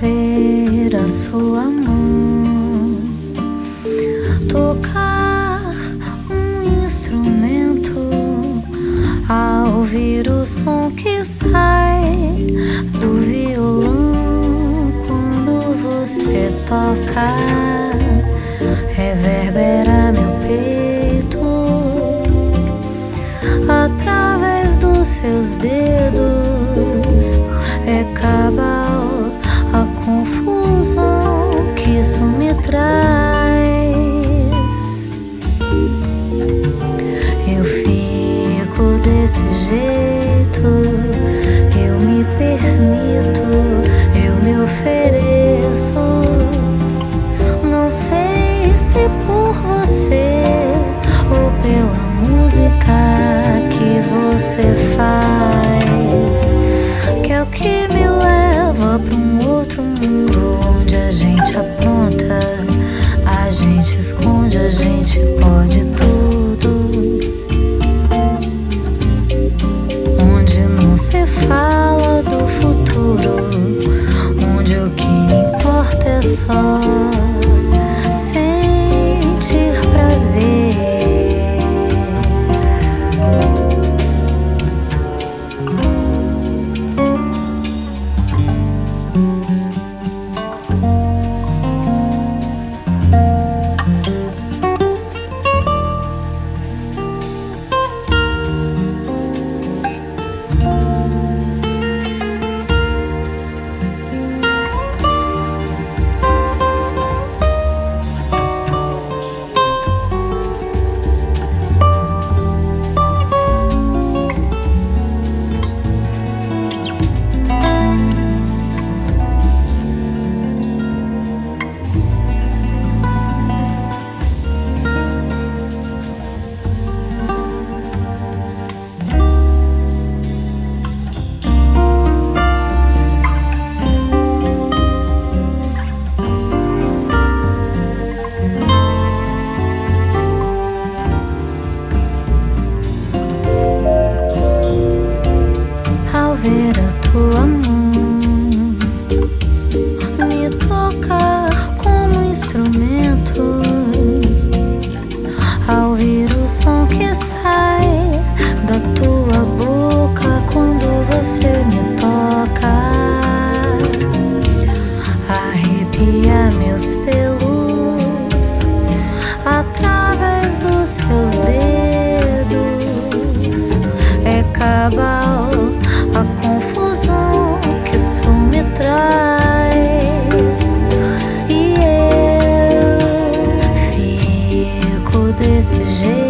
ver a sua mão tocar um instrumento, ao ouvir o som que sai do violão quando você toca, reverbera meu peito através dos seus dedos. É cabal a confusão que isso me traz. Eu fico desse jeito, eu me permito, eu me ofereço. Não sei se por você ou pela música que você faz, que é o que me leva pra um outro mundo, onde a gente apronta, a gente esconde, a gente pode tudo, onde não se fala do futuro, onde o que importa é só sentir prazer. Ver a tua mão me tocar como um instrumento, ao ouvir o som que sai da tua boca quando você me toca, arrepia meus pelos através dos seus dedos. É cabal a confusão que isso me traz, e eu fico desse jeito.